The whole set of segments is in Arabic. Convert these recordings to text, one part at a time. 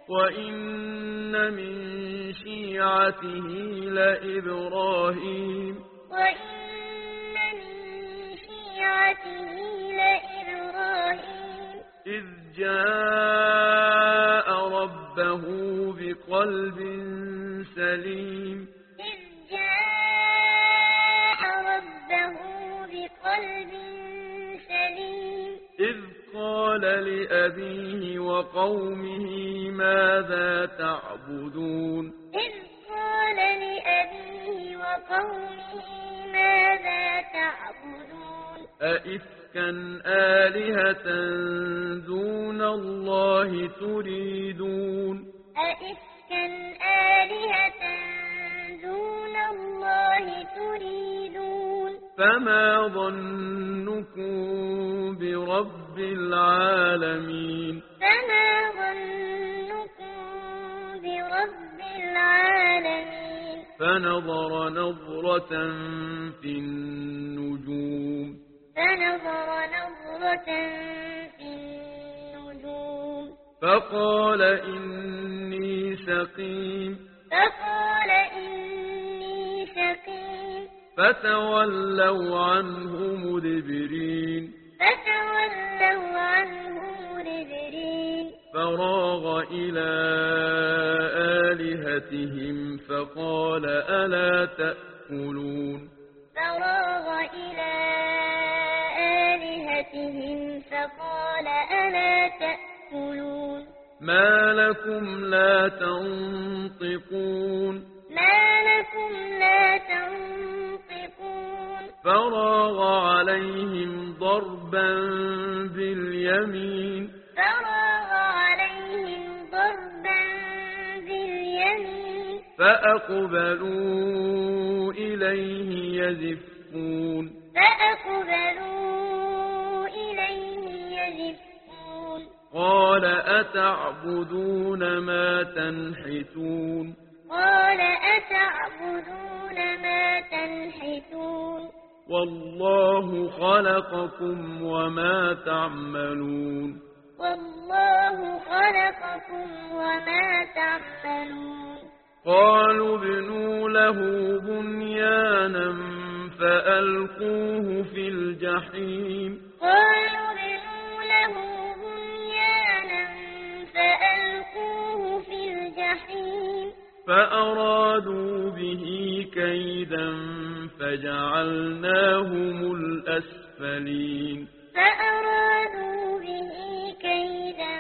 وإن من شيعته لإبراهيم وإن من شيعته لإبراهيم إذ جاء ربه بقلب سليم إذ جاء ربه بقلب سليم إذ قال لأبيه وقومه ماذا تعبدون إذ قال لأبيه وقومه ماذا تعبدون أئفكا آلهة دون الله تريدون أئفكا آلهة دون الله تريدون فما ظنكم برب العالمين فما ظنكم برب العالمين فنظر نظرة في النجوم فنظر نظرة في النجوم فقال إني سقيم فقال إني سقيم فتولوا عنه مدبرين فتولوا عنه مدبرين فراغ إلى آلهتهم فقال ألا تأكلون فراغ إلى آلهتهم فقال ألا تأكلون ما لكم لا تنطقون ما لكم لا تنطقون فراغ عليهم ضربا باليمين فراغ عليهم ضربا باليمين فأقبلوا إليه يزفون فأقبلوا إليه يزفون قال أتعبدون ما تنحتون قال أتعبدون ما تنحتون والله خلقكم وما تعملون والله خلقكم وما تعملون قالوا ابنوا له بنيانا فألقوه في الجحيم قالوا ابنوا له بنيانا فألقوه في الجحيم فأرادوا به كيدا فجعلناهم الأسفلين فأرادوا به كيدا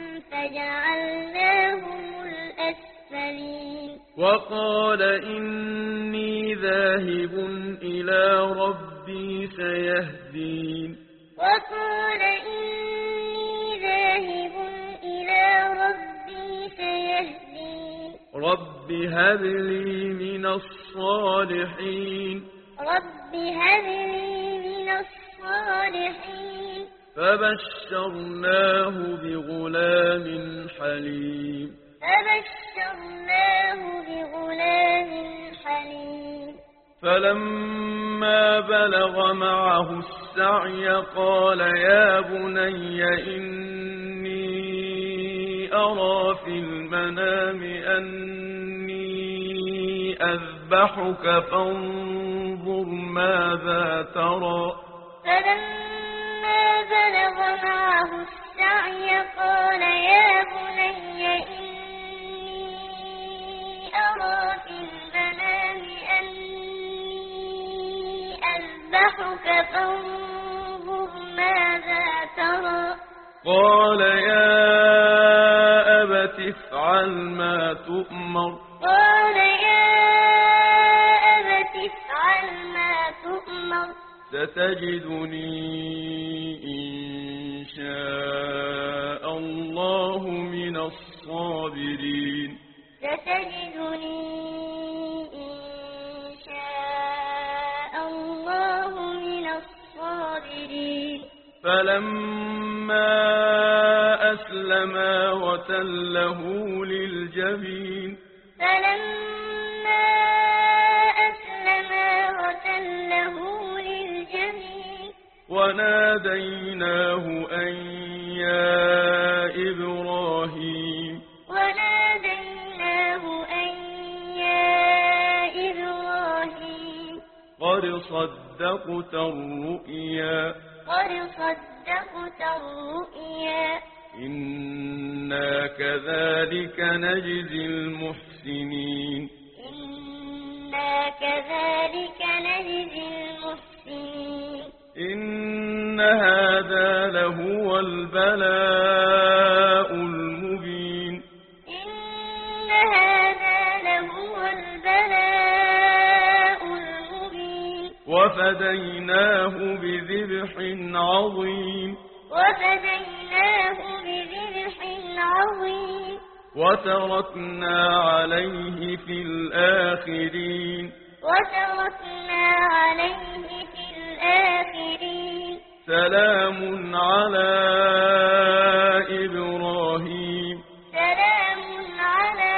فجعلناهم الأسفلين وقال إني ذاهب إلى ربي سيهدين وقال إني ذاهب إلى ربي سيهدين رب هب لي من الصالحين رب هب لي من الصالحين فبشرناه بغلام حليم فبشرناه بغلام حليم فلما بلغ معه السعي قال يا بني إني أرى في المنام أني أذبحك فانظر ماذا ترى فلما بلغ معه السعي قال يا بني إني أرى في المنام أني أذبحك فانظر ماذا ترى قال يا أبت افعل ما تؤمر قال يا أبت افعل ما تؤمر ستجدني إن شاء الله من الصابرين ستجدني إن شاء الله من الصابرين فلما أسلما وتله للجبين فلما أسلما وتله للجبين وناديناه أن يا إبراهيم وناديناه قد صدقت الرؤيا قد صدقت الرؤيا إنا كذلك نجزي المحسنين إنا كذلك نجزي المحسنين إن هذا لهو البلاء المبين إن هذا لهو البلاء المبين وفديناه بذبح عظيم وفديناه بذبح عظيم وتركنا عليه في الآخرين وتركنا عليه في الآخرين سلام على إبراهيم سلام على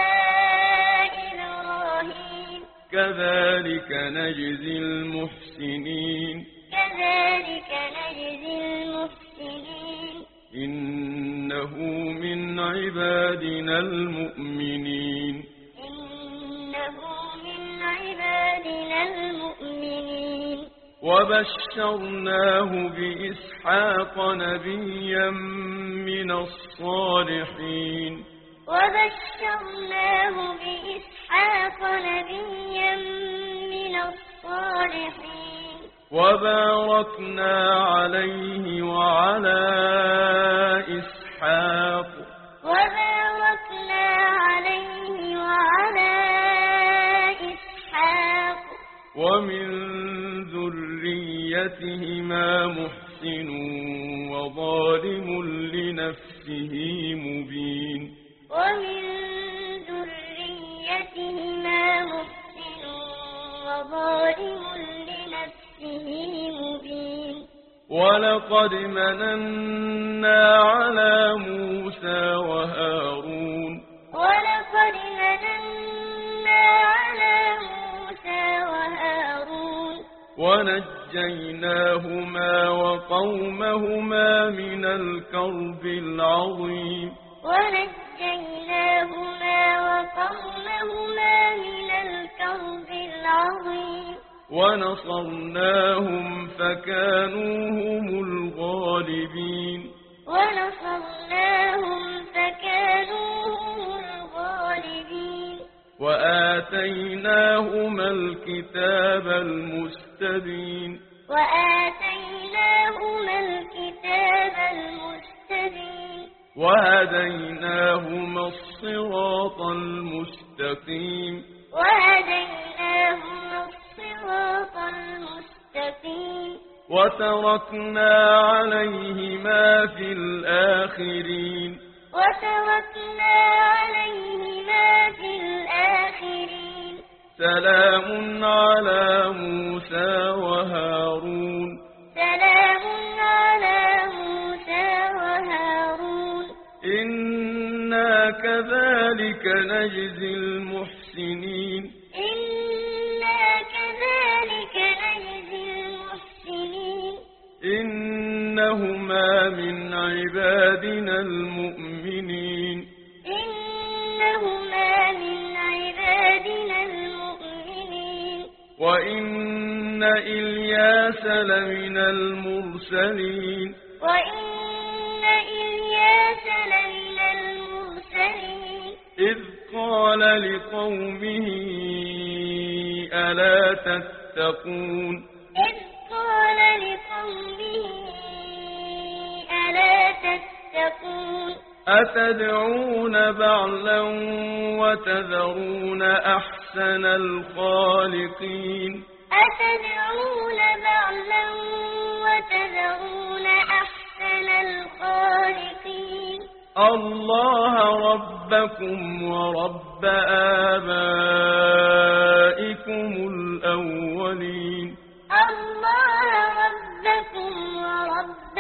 إبراهيم كذلك نجزي المحسنين كذلك نجزي المحسنين إنه من عبادنا المؤمنين إنه من عبادنا المؤمنين وبشرناه بإسحاق نبيا من الصالحين وبشرناه بإسحاق نبيا من الصالحين وباركنا عليه وعلى إسحاق وباركنا عليه وعلى إسحاق ومن ذريتهما محسن وظالم لنفسه مبين ومن ذريتهما محسن وظالم لنفسه مبين ولقد مننا على موسى وهارون ولقد مننا على موسى وهارون ونجيناهما وقومهما من الكرب العظيم ونجيناهما وقومهما من الكرب العظيم ونصرناهم فكانوا هم الغالبين ونصرناهم فكانوا هم الغالبين وآتيناهما الكتاب المستبين وآتيناهما الكتاب المستبين وهديناهما الصراط المستقيم وهديناهما الصراط المستقيم وتركنا عليهما في الآخرين وتركنا عليهما في الآخرين سلام على موسى وهارون سلام على موسى وهارون إنا كذلك نجزي المحسنين إنا كذلك نجزي المحسنين إنهما من عبادنا المؤمنين إنهما من عبادنا المؤمنين وإن إلياس لمن المرسلين وإن إلياس لمن المرسلين إذ قال لقومه ألا تتقون إذ قال لقومه ألا تتقون أتدعون بعلا وتذرون أحسن الخالقين أتدعون بعلا وتذرون أحسن الخالقين الله ربكم ورب آبائكم الأولين الله ربكم ورب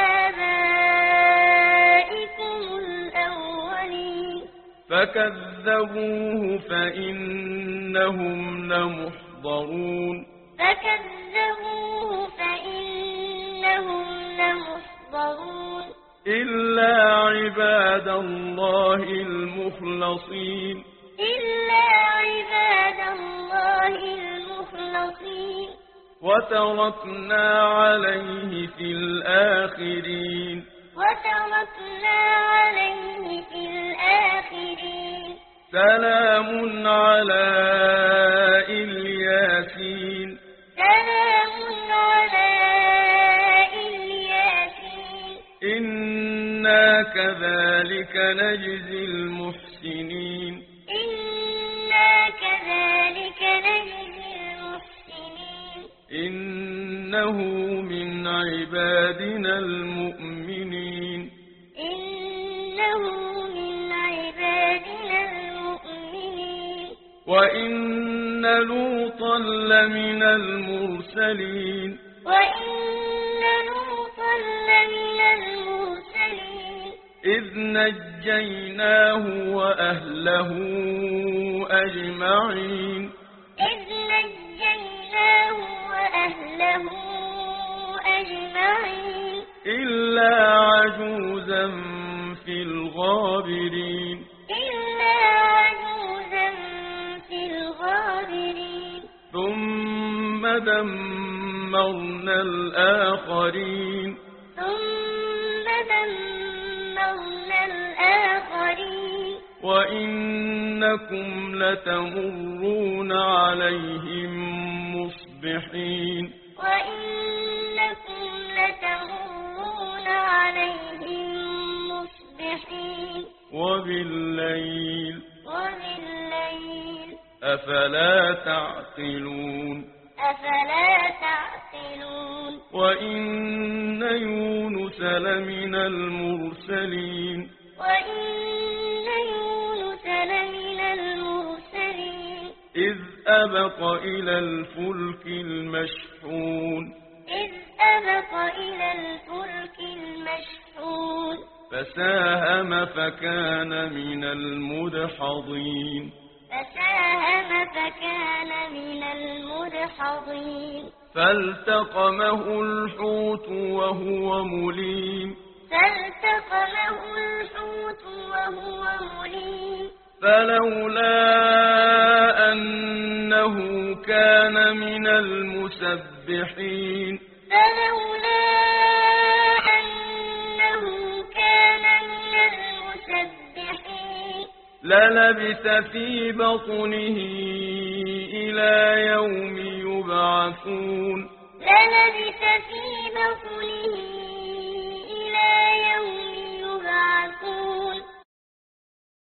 آبائكم الأولين فكذبوه فإنهم لمحضرون فكذبوه فإنهم لمحضرون إلا عباد الله المخلصين إلا عباد الله المخلصين المخلصين وتركنا عليه في الآخرين وتركنا عليه في الآخرين سلام على الياسين سلام على الياسين إنا كذلك نجزي المحسنين إنا كذلك نجزي المحسنين إنه من عبادنا المؤمنين إنه من عبادنا المؤمنين وإن لوطا لمن المرسلين وإن لوطا لمن المرسلين إذ نجيناه وأهله أجمعين إذ نجيناه وأهله أجمعين إلا عجوزا في الغابرين إلا عجوزا في الغابرين ثم دمرنا الآخرين ثم دمرنا الآخرين وإنكم لتمرون عليهم مصبحين وإنكم لتمرون عليهم مصبحين وبالليل وبالليل أفلا تعقلون أفلا تعقلون وإن يونس لمن المرسلين وإن يونس لمن المرسلين إذ أبق إلى الفلك المشحون إذ أبق إلى الفلك المشحون فساهم فكان من المدحضين فساهم فكان من المدحضين فالتقمه الحوت وهو مليم فالتقمه الحوت وهو مليم فلولا أنه كان من المسبحين فلولا أنه كان من المسبحين للبث في بطنه إلى يوم يبعثون للبث في بطنه إلى يوم يبعثون